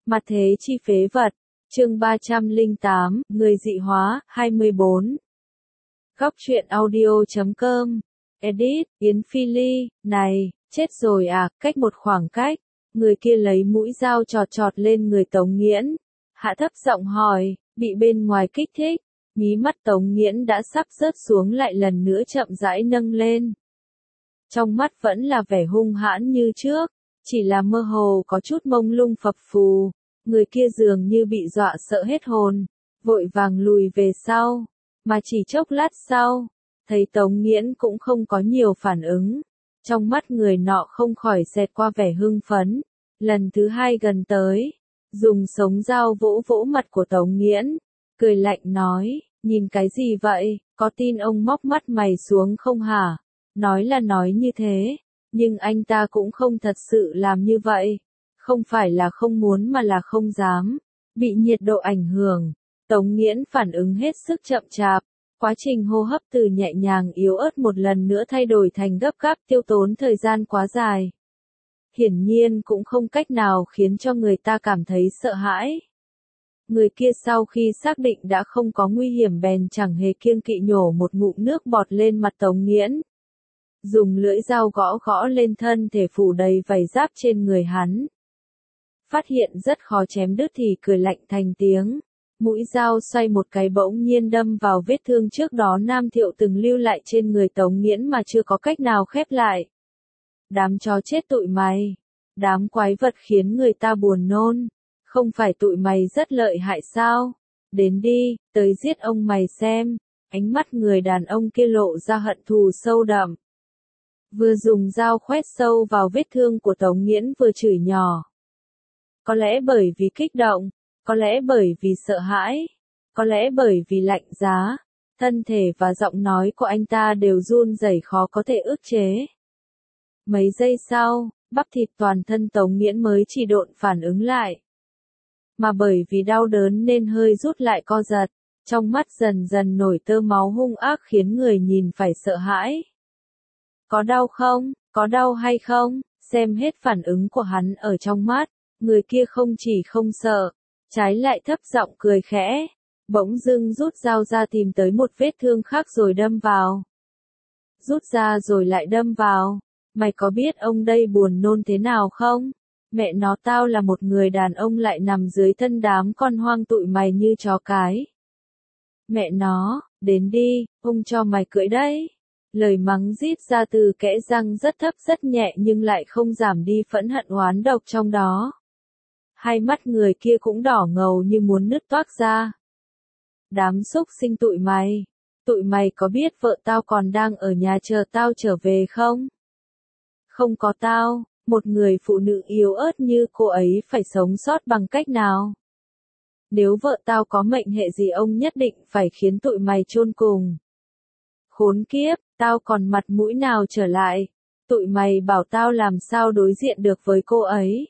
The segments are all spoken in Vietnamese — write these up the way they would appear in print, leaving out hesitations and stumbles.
Mặt thế chi phế vật. Chương 308, người dị hóa, 24. Góc truyện audio.com. Edit, Yến Phi Ly, này, chết rồi à, cách một khoảng cách. Người kia lấy mũi dao chọt chọt lên người Tống Nghiễn. Hạ thấp giọng hỏi, bị bên ngoài kích thích. Mí mắt Tống Nghiễn đã sắp rớt xuống lại lần nữa chậm rãi nâng lên. Trong mắt vẫn là vẻ hung hãn như trước, chỉ là mơ hồ có chút mông lung phập phù. Người kia dường như bị dọa sợ hết hồn, vội vàng lùi về sau, mà chỉ chốc lát sau, thấy Tống Nghiễn cũng không có nhiều phản ứng. Trong mắt người nọ không khỏi xẹt qua vẻ hưng phấn, lần thứ hai gần tới, dùng sống dao vỗ vỗ mặt của Tống Nghiễn, cười lạnh nói, nhìn cái gì vậy, có tin ông móc mắt mày xuống không hả? Nói là nói như thế, nhưng anh ta cũng không thật sự làm như vậy. Không phải là không muốn mà là không dám. Bị nhiệt độ ảnh hưởng, Tống Nghiễn phản ứng hết sức chậm chạp. Quá trình hô hấp từ nhẹ nhàng yếu ớt một lần nữa thay đổi thành gấp gáp, tiêu tốn thời gian quá dài. Hiển nhiên cũng không cách nào khiến cho người ta cảm thấy sợ hãi. Người kia sau khi xác định đã không có nguy hiểm bèn chẳng hề kiêng kỵ nhổ một ngụm nước bọt lên mặt Tống Nghiễn. Dùng lưỡi dao gõ gõ lên thân thể phủ đầy vảy giáp trên người hắn. Phát hiện rất khó chém đứt thì cười lạnh thành tiếng. Mũi dao xoay một cái bỗng nhiên đâm vào vết thương trước đó Nam Thiệu từng lưu lại trên người Tống Nghiễn mà chưa có cách nào khép lại. Đám chó chết tụi mày. Đám quái vật khiến người ta buồn nôn. Không phải tụi mày rất lợi hại sao? Đến đi, tới giết ông mày xem. Ánh mắt người đàn ông kia lộ ra hận thù sâu đậm. Vừa dùng dao khoét sâu vào vết thương của Tống Nghiễn vừa chửi nhỏ. Có lẽ bởi vì kích động, có lẽ bởi vì sợ hãi, có lẽ bởi vì lạnh giá, thân thể và giọng nói của anh ta đều run rẩy khó có thể ức chế. Mấy giây sau, bắp thịt toàn thân Tống Nghiễn mới chỉ độn phản ứng lại. Mà bởi vì đau đớn nên hơi rút lại co giật, trong mắt dần dần nổi tơ máu hung ác khiến người nhìn phải sợ hãi. Có đau không? Có đau hay không? Xem hết phản ứng của hắn ở trong mắt. Người kia không chỉ không sợ, trái lại thấp giọng cười khẽ, bỗng dưng rút dao ra tìm tới một vết thương khác rồi đâm vào. Rút ra rồi lại đâm vào, mày có biết ông đây buồn nôn thế nào không? Mẹ nó tao là một người đàn ông lại nằm dưới thân đám con hoang tụi mày như chó cái. Mẹ nó, đến đi, ông cho mày cưỡi đấy. Lời mắng rít ra từ kẽ răng rất thấp rất nhẹ nhưng lại không giảm đi phẫn hận oán độc trong đó. Hai mắt người kia cũng đỏ ngầu như muốn nứt toác ra. Đám xúc sinh tụi mày có biết vợ tao còn đang ở nhà chờ tao trở về không? Không có tao, một người phụ nữ yếu ớt như cô ấy phải sống sót bằng cách nào? Nếu vợ tao có mệnh hệ gì ông nhất định phải khiến tụi mày chôn cùng. Khốn kiếp, tao còn mặt mũi nào trở lại? Tụi mày bảo tao làm sao đối diện được với cô ấy?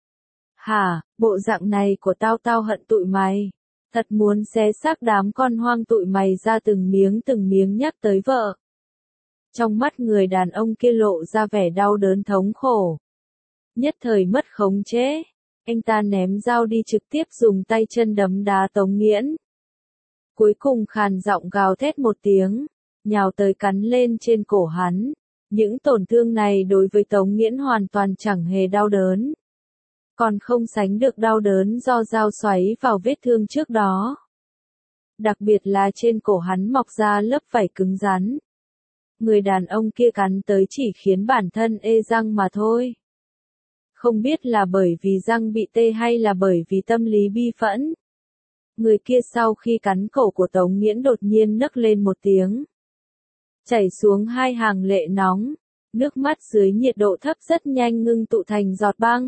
Hả, bộ dạng này của tao hận tụi mày. Thật muốn xé xác đám con hoang tụi mày ra từng miếng nhắc tới vợ. Trong mắt người đàn ông kia lộ ra vẻ đau đớn thống khổ. Nhất thời mất khống chế, anh ta ném dao đi trực tiếp dùng tay chân đấm đá Tống Nghiễn. Cuối cùng khàn giọng gào thét một tiếng, nhào tới cắn lên trên cổ hắn. Những tổn thương này đối với Tống Nghiễn hoàn toàn chẳng hề đau đớn. Còn không sánh được đau đớn do dao xoáy vào vết thương trước đó. Đặc biệt là trên cổ hắn mọc ra lớp vảy cứng rắn. Người đàn ông kia cắn tới chỉ khiến bản thân ê răng mà thôi. Không biết là bởi vì răng bị tê hay là bởi vì tâm lý bi phẫn. Người kia sau khi cắn cổ của Tống Nghiễn đột nhiên nấc lên một tiếng. Chảy xuống hai hàng lệ nóng, nước mắt dưới nhiệt độ thấp rất nhanh ngưng tụ thành giọt băng.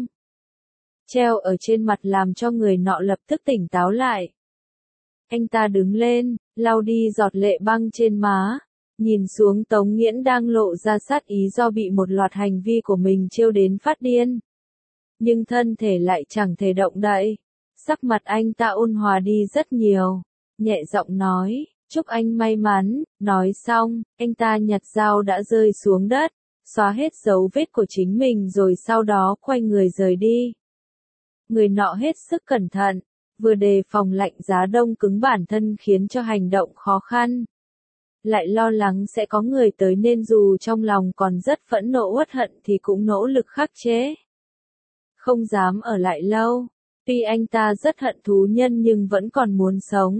Treo ở trên mặt làm cho người nọ lập tức tỉnh táo lại. Anh ta đứng lên, lau đi giọt lệ băng trên má, nhìn xuống Tống Nghiễn đang lộ ra sát ý do bị một loạt hành vi của mình trêu đến phát điên. Nhưng thân thể lại chẳng thể động đậy. Sắc mặt anh ta ôn hòa đi rất nhiều, nhẹ giọng nói, chúc anh may mắn. Nói xong, anh ta nhặt dao đã rơi xuống đất, xóa hết dấu vết của chính mình rồi sau đó quay người rời đi. Người nọ hết sức cẩn thận, vừa đề phòng lạnh giá đông cứng bản thân khiến cho hành động khó khăn. Lại lo lắng sẽ có người tới nên dù trong lòng còn rất phẫn nộ uất hận thì cũng nỗ lực khắc chế. Không dám ở lại lâu, tuy anh ta rất hận thú nhân nhưng vẫn còn muốn sống.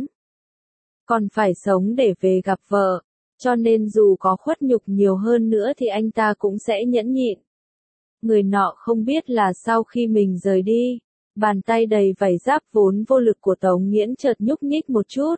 Còn phải sống để về gặp vợ, cho nên dù có khuất nhục nhiều hơn nữa thì anh ta cũng sẽ nhẫn nhịn. Người nọ không biết là sau khi mình rời đi, bàn tay đầy vảy giáp vốn vô lực của Tống Nghiễn chợt nhúc nhích một chút.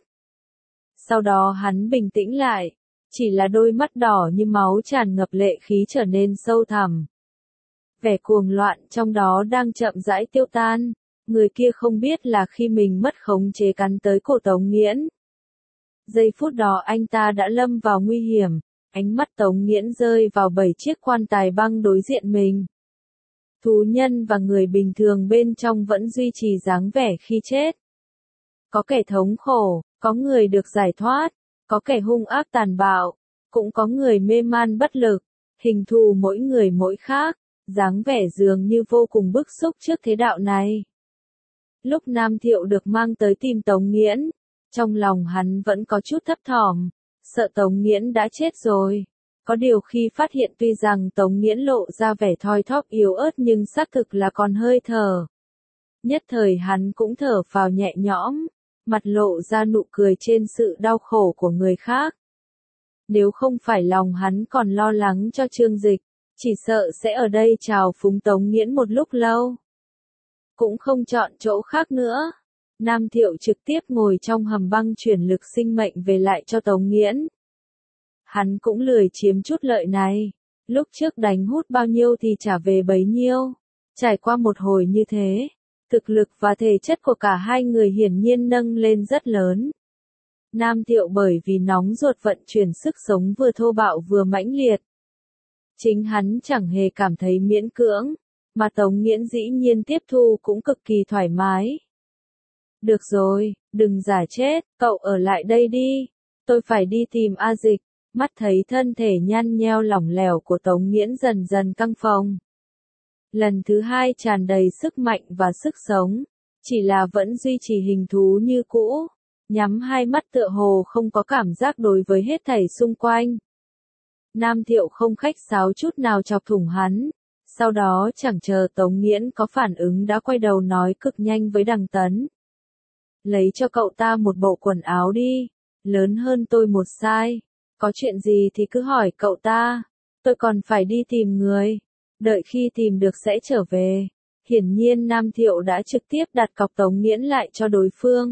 Sau đó hắn bình tĩnh lại, chỉ là đôi mắt đỏ như máu tràn ngập lệ khí trở nên sâu thẳm. Vẻ cuồng loạn trong đó đang chậm rãi tiêu tan, người kia không biết là khi mình mất khống chế cắn tới cổ Tống Nghiễn. Giây phút đó anh ta đã lâm vào nguy hiểm, ánh mắt Tống Nghiễn rơi vào 7 chiếc quan tài băng đối diện mình. Thú nhân và người bình thường bên trong vẫn duy trì dáng vẻ khi chết. Có kẻ thống khổ, có người được giải thoát, có kẻ hung ác tàn bạo, cũng có người mê man bất lực, hình thù mỗi người mỗi khác, dáng vẻ dường như vô cùng bức xúc trước thế đạo này. Lúc Nam Thiệu được mang tới tìm Tống Nghiễn, trong lòng hắn vẫn có chút thấp thỏm, sợ Tống Nghiễn đã chết rồi. Có điều khi phát hiện tuy rằng Tống Nghiễn lộ ra vẻ thoi thóp yếu ớt nhưng xác thực là còn hơi thở. Nhất thời hắn cũng thở phào nhẹ nhõm, mặt lộ ra nụ cười trên sự đau khổ của người khác. Nếu không phải lòng hắn còn lo lắng cho Trương Dịch, chỉ sợ sẽ ở đây chào phúng Tống Nghiễn một lúc lâu. Cũng không chọn chỗ khác nữa. Nam Thiệu trực tiếp ngồi trong hầm băng chuyển lực sinh mệnh về lại cho Tống Nghiễn. Hắn cũng lười chiếm chút lợi này. Lúc trước đánh hút bao nhiêu thì trả về bấy nhiêu. Trải qua một hồi như thế, thực lực và thể chất của cả hai người hiển nhiên nâng lên rất lớn. Nam Thiệu bởi vì nóng ruột vận chuyển sức sống vừa thô bạo vừa mãnh liệt. Chính hắn chẳng hề cảm thấy miễn cưỡng, mà Tống Nghiễn dĩ nhiên tiếp thu cũng cực kỳ thoải mái. Được rồi, đừng giả chết, cậu ở lại đây đi, tôi phải đi tìm A Dịch. Mắt thấy thân thể nhăn nheo lỏng lẻo của Tống Nghiễn dần dần căng phồng. Lần thứ hai tràn đầy sức mạnh và sức sống, chỉ là vẫn duy trì hình thú như cũ, nhắm hai mắt tựa hồ không có cảm giác đối với hết thảy xung quanh. Nam Thiệu không khách sáo chút nào chọc thủng hắn, sau đó chẳng chờ Tống Nghiễn có phản ứng đã quay đầu nói cực nhanh với Đằng Tấn. Lấy cho cậu ta một bộ quần áo đi, lớn hơn tôi một size. Có chuyện gì thì cứ hỏi cậu ta, tôi còn phải đi tìm người, đợi khi tìm được sẽ trở về. Hiển nhiên Nam Thiệu đã trực tiếp đặt cọc Tống Nghiễn lại cho đối phương.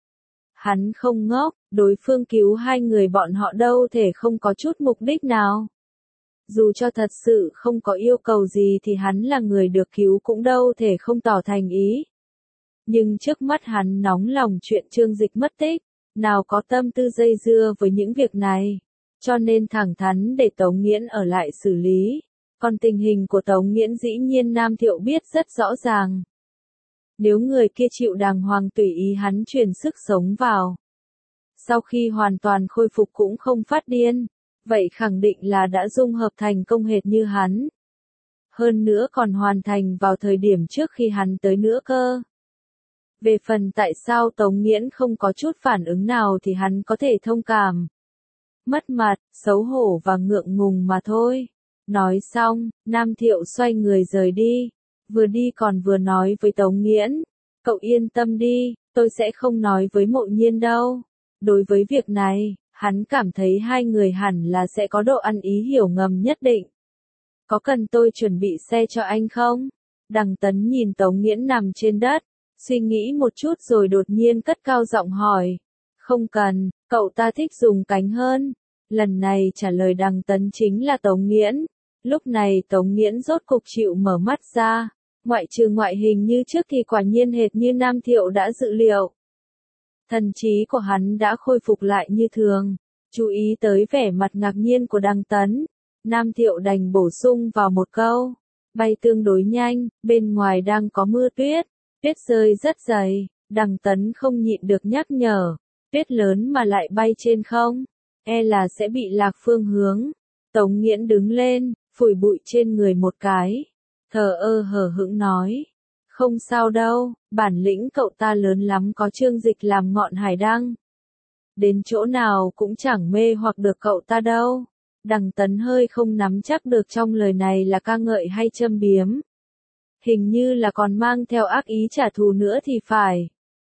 Hắn không ngốc, đối phương cứu hai người bọn họ đâu thể không có chút mục đích nào. Dù cho thật sự không có yêu cầu gì thì hắn là người được cứu cũng đâu thể không tỏ thành ý. Nhưng trước mắt hắn nóng lòng chuyện Trương Dịch mất tích, nào có tâm tư dây dưa với những việc này. Cho nên thẳng thắn để Tống Nghiễn ở lại xử lý. Còn tình hình của Tống Nghiễn dĩ nhiên Nam Thiệu biết rất rõ ràng. Nếu người kia chịu đàng hoàng tùy ý hắn truyền sức sống vào, sau khi hoàn toàn khôi phục cũng không phát điên, vậy khẳng định là đã dung hợp thành công hệt như hắn. Hơn nữa còn hoàn thành vào thời điểm trước khi hắn tới nữa cơ. Về phần tại sao Tống Nghiễn không có chút phản ứng nào thì hắn có thể thông cảm. Mất mặt, xấu hổ và ngượng ngùng mà thôi. Nói xong, Nam Thiệu xoay người rời đi. Vừa đi còn vừa nói với Tống Nghiễn. Cậu yên tâm đi, tôi sẽ không nói với Mộ Nhiên đâu. Đối với việc này, hắn cảm thấy hai người hẳn là sẽ có độ ăn ý hiểu ngầm nhất định. Có cần tôi chuẩn bị xe cho anh không? Đằng Tấn nhìn Tống Nghiễn nằm trên đất, suy nghĩ một chút rồi đột nhiên cất cao giọng hỏi. Không cần, cậu ta thích dùng cánh hơn. Lần này trả lời Đằng Tấn chính là Tống Nghiễn. Lúc này Tống Nghiễn rốt cục chịu mở mắt ra. Ngoại trừ ngoại hình như trước thì quả nhiên hệt như Nam Thiệu đã dự liệu. Thần trí của hắn đã khôi phục lại như thường. Chú ý tới vẻ mặt ngạc nhiên của Đằng Tấn. Nam Thiệu đành bổ sung vào một câu. Bay tương đối nhanh, bên ngoài đang có mưa tuyết. Tuyết rơi rất dày. Đằng Tấn không nhịn được nhắc nhở. Tuyết lớn mà lại bay trên không, e là sẽ bị lạc phương hướng. Tống Nghiễn đứng lên, phủi bụi trên người một cái. Thờ ơ hờ hững nói. Không sao đâu, bản lĩnh cậu ta lớn lắm, có Trương Dịch làm ngọn hải đăng. Đến chỗ nào cũng chẳng mê hoặc được cậu ta đâu. Đằng Tấn hơi không nắm chắc được trong lời này là ca ngợi hay châm biếm. Hình như là còn mang theo ác ý trả thù nữa thì phải.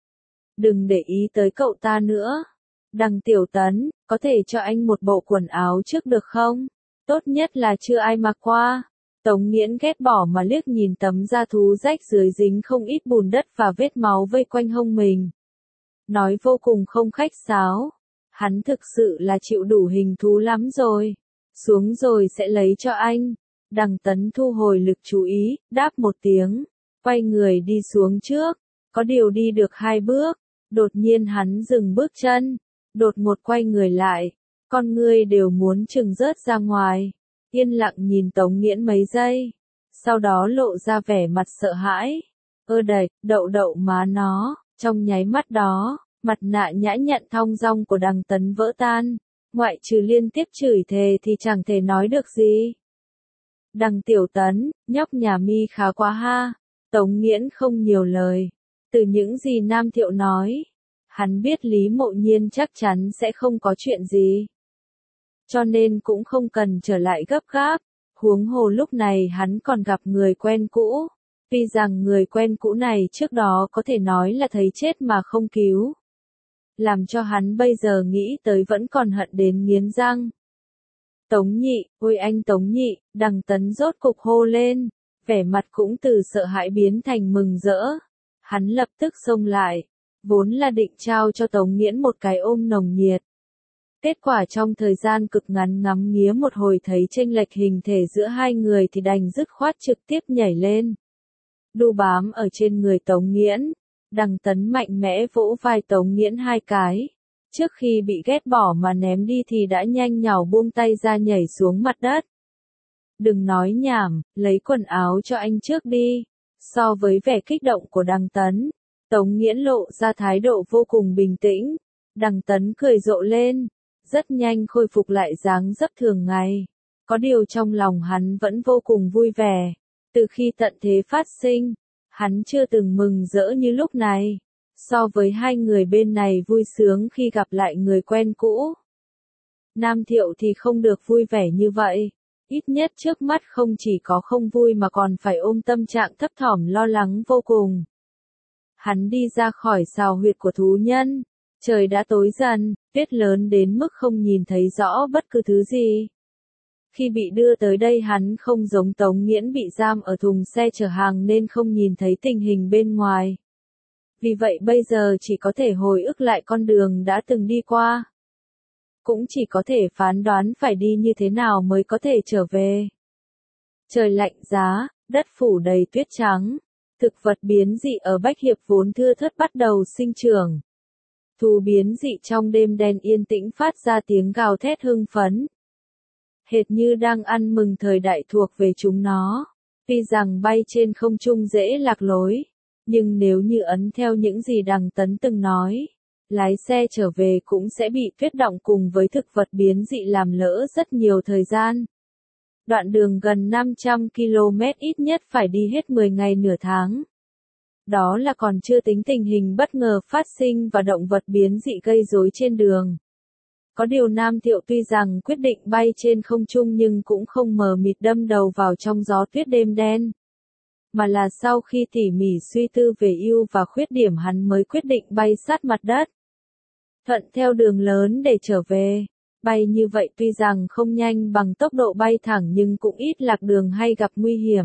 Đừng để ý tới cậu ta nữa. Đằng Tiểu Tấn, có thể cho anh một bộ quần áo trước được không? Tốt nhất là chưa ai mặc qua. Tống Nghiễn ghét bỏ mà liếc nhìn tấm da thú rách dưới dính không ít bùn đất và vết máu vây quanh hông mình. Nói vô cùng không khách sáo. Hắn thực sự là chịu đủ hình thú lắm rồi. Xuống rồi sẽ lấy cho anh. Đằng Tấn thu hồi lực chú ý, đáp một tiếng. Quay người đi xuống trước. Có điều đi được 2 bước. Đột nhiên hắn dừng bước chân. Đột ngột quay người lại. Con ngươi đều muốn trừng rớt ra ngoài. Yên lặng nhìn Tống Nghiễn mấy giây. Sau đó lộ ra vẻ mặt sợ hãi. Ơ đẩy, đậu má nó. Trong nháy mắt đó, mặt nạ nhã nhặn thong dong của đằng Tấn vỡ tan. Ngoại trừ liên tiếp chửi thề thì chẳng thể nói được gì. Đằng Tiểu Tấn, nhóc nhà mi khá quá ha. Tống Nghiễn không nhiều lời. Từ những gì Nam Thiệu nói, hắn biết Lý Mộ Nhiên chắc chắn sẽ không có chuyện gì. Cho nên cũng không cần trở lại gấp gáp. Huống hồ lúc này hắn còn gặp người quen cũ. Tuy rằng người quen cũ này trước đó có thể nói là thấy chết mà không cứu. Làm cho hắn bây giờ nghĩ tới vẫn còn hận đến nghiến răng. Tống Nhị, ôi anh Tống Nhị, đằng Tấn rốt cục hô lên. Vẻ mặt cũng từ sợ hãi biến thành mừng rỡ. Hắn lập tức xông lại. Vốn là định trao cho Tống Nghiễn một cái ôm nồng nhiệt. Kết quả trong thời gian cực ngắn ngắm nghía một hồi thấy chênh lệch hình thể giữa hai người thì đành dứt khoát trực tiếp nhảy lên. Đu bám ở trên người Tống Nghiễn. Đằng Tấn mạnh mẽ vỗ vai Tống Nghiễn 2 cái. Trước khi bị ghét bỏ mà ném đi thì đã nhanh nhảu buông tay ra nhảy xuống mặt đất. Đừng nói nhảm, lấy quần áo cho anh trước đi. So với vẻ kích động của đằng Tấn, Tống Nghiễn lộ ra thái độ vô cùng bình tĩnh. Đằng Tấn cười rộ lên. Rất nhanh khôi phục lại dáng dấp thường ngày. Có điều trong lòng hắn vẫn vô cùng vui vẻ. Từ khi tận thế phát sinh, hắn chưa từng mừng rỡ như lúc này. So với hai người bên này vui sướng khi gặp lại người quen cũ. Nam Thiệu thì không được vui vẻ như vậy. Ít nhất trước mắt không chỉ có không vui mà còn phải ôm tâm trạng thấp thỏm lo lắng vô cùng. Hắn đi ra khỏi sào huyệt của thú nhân. Trời đã tối dần, tuyết lớn đến mức không nhìn thấy rõ bất cứ thứ gì. Khi bị đưa tới đây hắn không giống Tống Nghiễn bị giam ở thùng xe chở hàng nên không nhìn thấy tình hình bên ngoài. Vì vậy bây giờ chỉ có thể hồi ức lại con đường đã từng đi qua. Cũng chỉ có thể phán đoán phải đi như thế nào mới có thể trở về. Trời lạnh giá, đất phủ đầy tuyết trắng. Thực vật biến dị ở Bách Hiệp vốn thưa thớt bắt đầu sinh trưởng. Thú biến dị trong đêm đen yên tĩnh phát ra tiếng gào thét hưng phấn. Hệt như đang ăn mừng thời đại thuộc về chúng nó. Tuy rằng bay trên không trung dễ lạc lối, nhưng nếu như ấn theo những gì đằng Tấn từng nói, lái xe trở về cũng sẽ bị tuyết đọng cùng với thực vật biến dị làm lỡ rất nhiều thời gian. Đoạn đường gần 500 km ít nhất phải đi hết 10 ngày nửa tháng. Đó là còn chưa tính tình hình bất ngờ phát sinh và động vật biến dị gây rối trên đường. Có điều Nam Thiệu tuy rằng quyết định bay trên không trung nhưng cũng không mờ mịt đâm đầu vào trong gió tuyết đêm đen. Mà là sau khi tỉ mỉ suy tư về ưu và khuyết điểm hắn mới quyết định bay sát mặt đất. Thuận theo đường lớn để trở về. Bay như vậy tuy rằng không nhanh bằng tốc độ bay thẳng nhưng cũng ít lạc đường hay gặp nguy hiểm.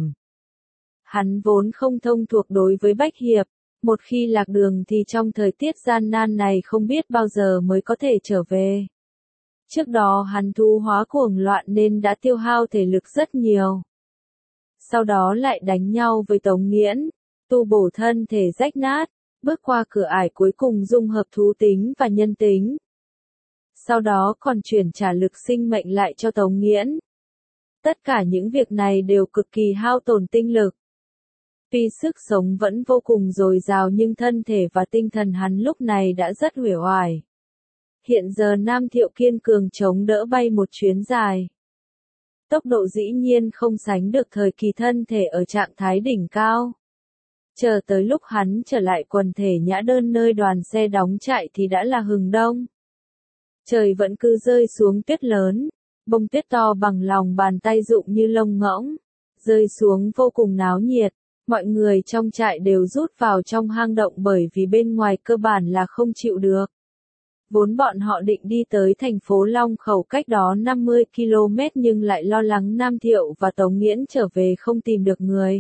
Hắn vốn không thông thuộc đối với Bách Hiệp, một khi lạc đường thì trong thời tiết gian nan này không biết bao giờ mới có thể trở về. Trước đó hắn thú hóa cuồng loạn nên đã tiêu hao thể lực rất nhiều. Sau đó lại đánh nhau với Tống Nghiễn, tu bổ thân thể rách nát, bước qua cửa ải cuối cùng dung hợp thú tính và nhân tính. Sau đó còn chuyển trả lực sinh mệnh lại cho Tống Nghiễn. Tất cả những việc này đều cực kỳ hao tổn tinh lực. Tuy sức sống vẫn vô cùng dồi dào nhưng thân thể và tinh thần hắn lúc này đã rất uể oải. Hiện giờ Nam Thiệu kiên cường chống đỡ bay một chuyến dài. Tốc độ dĩ nhiên không sánh được thời kỳ thân thể ở trạng thái đỉnh cao. Chờ tới lúc hắn trở lại quần thể nhã đơn nơi đoàn xe đóng trại thì đã là hừng đông. Trời vẫn cứ rơi xuống tuyết lớn, bông tuyết to bằng lòng bàn tay rụng như lông ngỗng, rơi xuống vô cùng náo nhiệt. Mọi người trong trại đều rút vào trong hang động bởi vì bên ngoài cơ bản là không chịu được. Vốn bọn họ định đi tới thành phố Long Khẩu cách đó 50 km nhưng lại lo lắng Nam Thiệu và Tống Nghiễn trở về không tìm được người.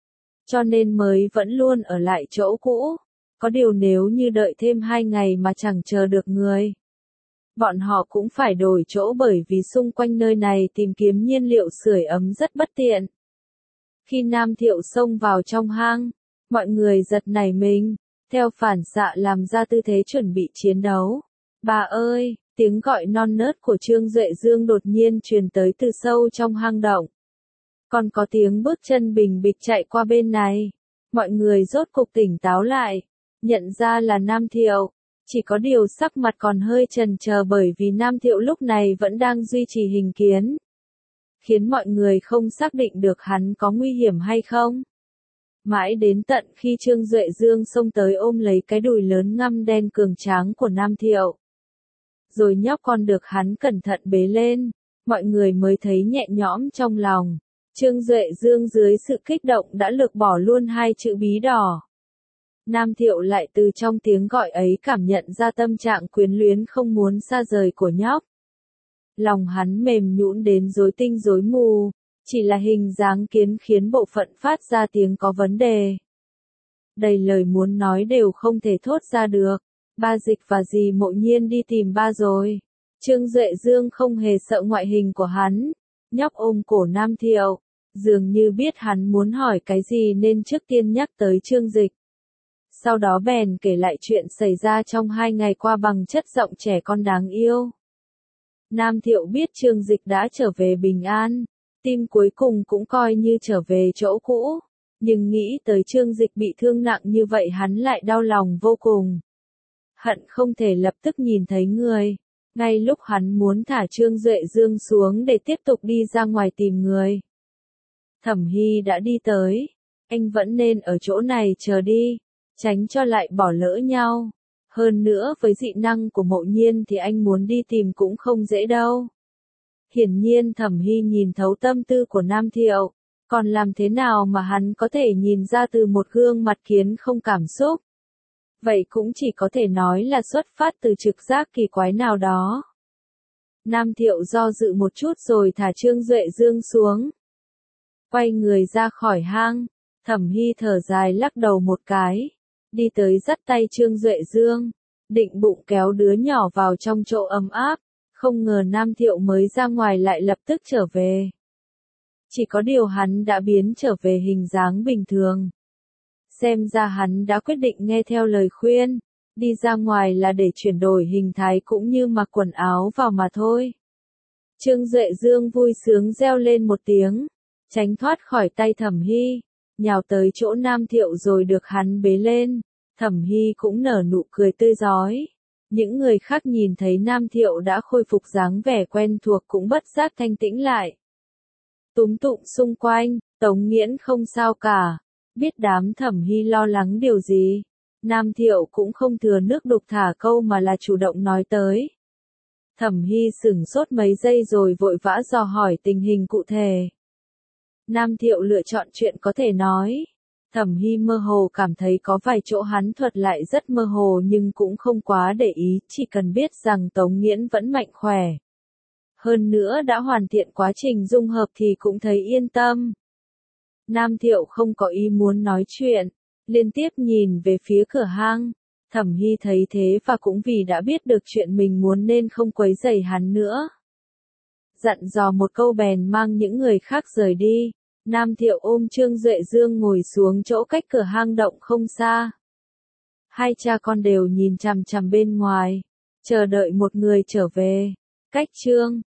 Cho nên mới vẫn luôn ở lại chỗ cũ. Có điều nếu như đợi thêm 2 ngày mà chẳng chờ được người, bọn họ cũng phải đổi chỗ bởi vì xung quanh nơi này tìm kiếm nhiên liệu sưởi ấm rất bất tiện. Khi Nam Thiệu xông vào trong hang, mọi người giật nảy mình, theo phản xạ làm ra tư thế chuẩn bị chiến đấu. Bà ơi, tiếng gọi non nớt của Trương Duệ Dương đột nhiên truyền tới từ sâu trong hang động. Còn có tiếng bước chân bình bịch chạy qua bên này. Mọi người rốt cục tỉnh táo lại, nhận ra là Nam Thiệu. Chỉ có điều sắc mặt còn hơi chần chờ bởi vì Nam Thiệu lúc này vẫn đang duy trì hình kiến, khiến mọi người không xác định được hắn có nguy hiểm hay không. Mãi đến tận khi Trương Duệ Dương xông tới ôm lấy cái đùi lớn ngăm đen cường tráng của Nam Thiệu, rồi nhóc con được hắn cẩn thận bế lên, mọi người mới thấy nhẹ nhõm trong lòng. Trương Duệ Dương dưới sự kích động đã lược bỏ luôn 2 chữ bí đỏ. Nam Thiệu lại từ trong tiếng gọi ấy cảm nhận ra tâm trạng quyến luyến không muốn xa rời của nhóc. Lòng hắn mềm nhũn đến rối tinh rối mù, chỉ là hình dáng kiến khiến bộ phận phát ra tiếng có vấn đề. Đầy lời muốn nói đều không thể thốt ra được. Ba Dịch và dì Mộ Nhiên đi tìm ba rồi. Trương Duệ Dương không hề sợ ngoại hình của hắn. Nhóc ôm cổ Nam Thiệu, dường như biết hắn muốn hỏi cái gì nên trước tiên nhắc tới Trương Dịch. Sau đó bèn kể lại chuyện xảy ra trong 2 ngày qua bằng chất giọng trẻ con đáng yêu. Nam Thiệu biết Trương Dịch đã trở về bình an, tim cuối cùng cũng coi như trở về chỗ cũ, nhưng nghĩ tới Trương Dịch bị thương nặng như vậy hắn lại đau lòng vô cùng. Hận không thể lập tức nhìn thấy người. Ngay lúc hắn muốn thả Trương Duệ Dương xuống để tiếp tục đi ra ngoài tìm người, Thẩm Hy đã đi tới. Anh vẫn nên ở chỗ này chờ đi, tránh cho lại bỏ lỡ nhau. Hơn nữa với dị năng của Mộ Nhiên thì anh muốn đi tìm cũng không dễ đâu. Hiển nhiên Thẩm Hy nhìn thấu tâm tư của Nam Thiệu, còn làm thế nào mà hắn có thể nhìn ra từ một gương mặt kiến không cảm xúc. Vậy cũng chỉ có thể nói là xuất phát từ trực giác kỳ quái nào đó. Nam Thiệu do dự một chút rồi thả Trương Duệ Dương xuống. Quay người ra khỏi hang, Thẩm Hy thở dài lắc đầu một cái, đi tới dắt tay Trương Duệ Dương, định bụng kéo đứa nhỏ vào trong chỗ ấm áp, không ngờ Nam Thiệu mới ra ngoài lại lập tức trở về. Chỉ có điều hắn đã biến trở về hình dáng bình thường. Xem ra hắn đã quyết định nghe theo lời khuyên, đi ra ngoài là để chuyển đổi hình thái cũng như mặc quần áo vào mà thôi. Trương Duệ Dương vui sướng reo lên một tiếng, tránh thoát khỏi tay Thẩm Hy, nhào tới chỗ Nam Thiệu rồi được hắn bế lên. Thẩm Hy cũng nở nụ cười tươi rói. Những người khác nhìn thấy Nam Thiệu đã khôi phục dáng vẻ quen thuộc cũng bất giác thanh tĩnh lại. Túm tụm xung quanh, Tống Nghiễn không sao cả. Biết đám Thẩm Hy lo lắng điều gì, Nam Thiệu cũng không thừa nước đục thả câu mà là chủ động nói tới. Thẩm Hy sửng sốt mấy giây rồi vội vã dò hỏi tình hình cụ thể. Nam Thiệu lựa chọn chuyện có thể nói. Thẩm Hy mơ hồ cảm thấy có vài chỗ hắn thuật lại rất mơ hồ nhưng cũng không quá để ý, chỉ cần biết rằng Tống Nghiễn vẫn mạnh khỏe. Hơn nữa đã hoàn thiện quá trình dung hợp thì cũng thấy yên tâm. Nam Thiệu không có ý muốn nói chuyện, liên tiếp nhìn về phía cửa hang. Thẩm Hy thấy thế và cũng vì đã biết được chuyện mình muốn nên không quấy rầy hắn nữa. Dặn dò một câu bèn mang những người khác rời đi. Nam Thiệu ôm Trương Duệ Dương ngồi xuống chỗ cách cửa hang động không xa. Hai cha con đều nhìn chằm chằm bên ngoài, chờ đợi một người trở về. Cách Trương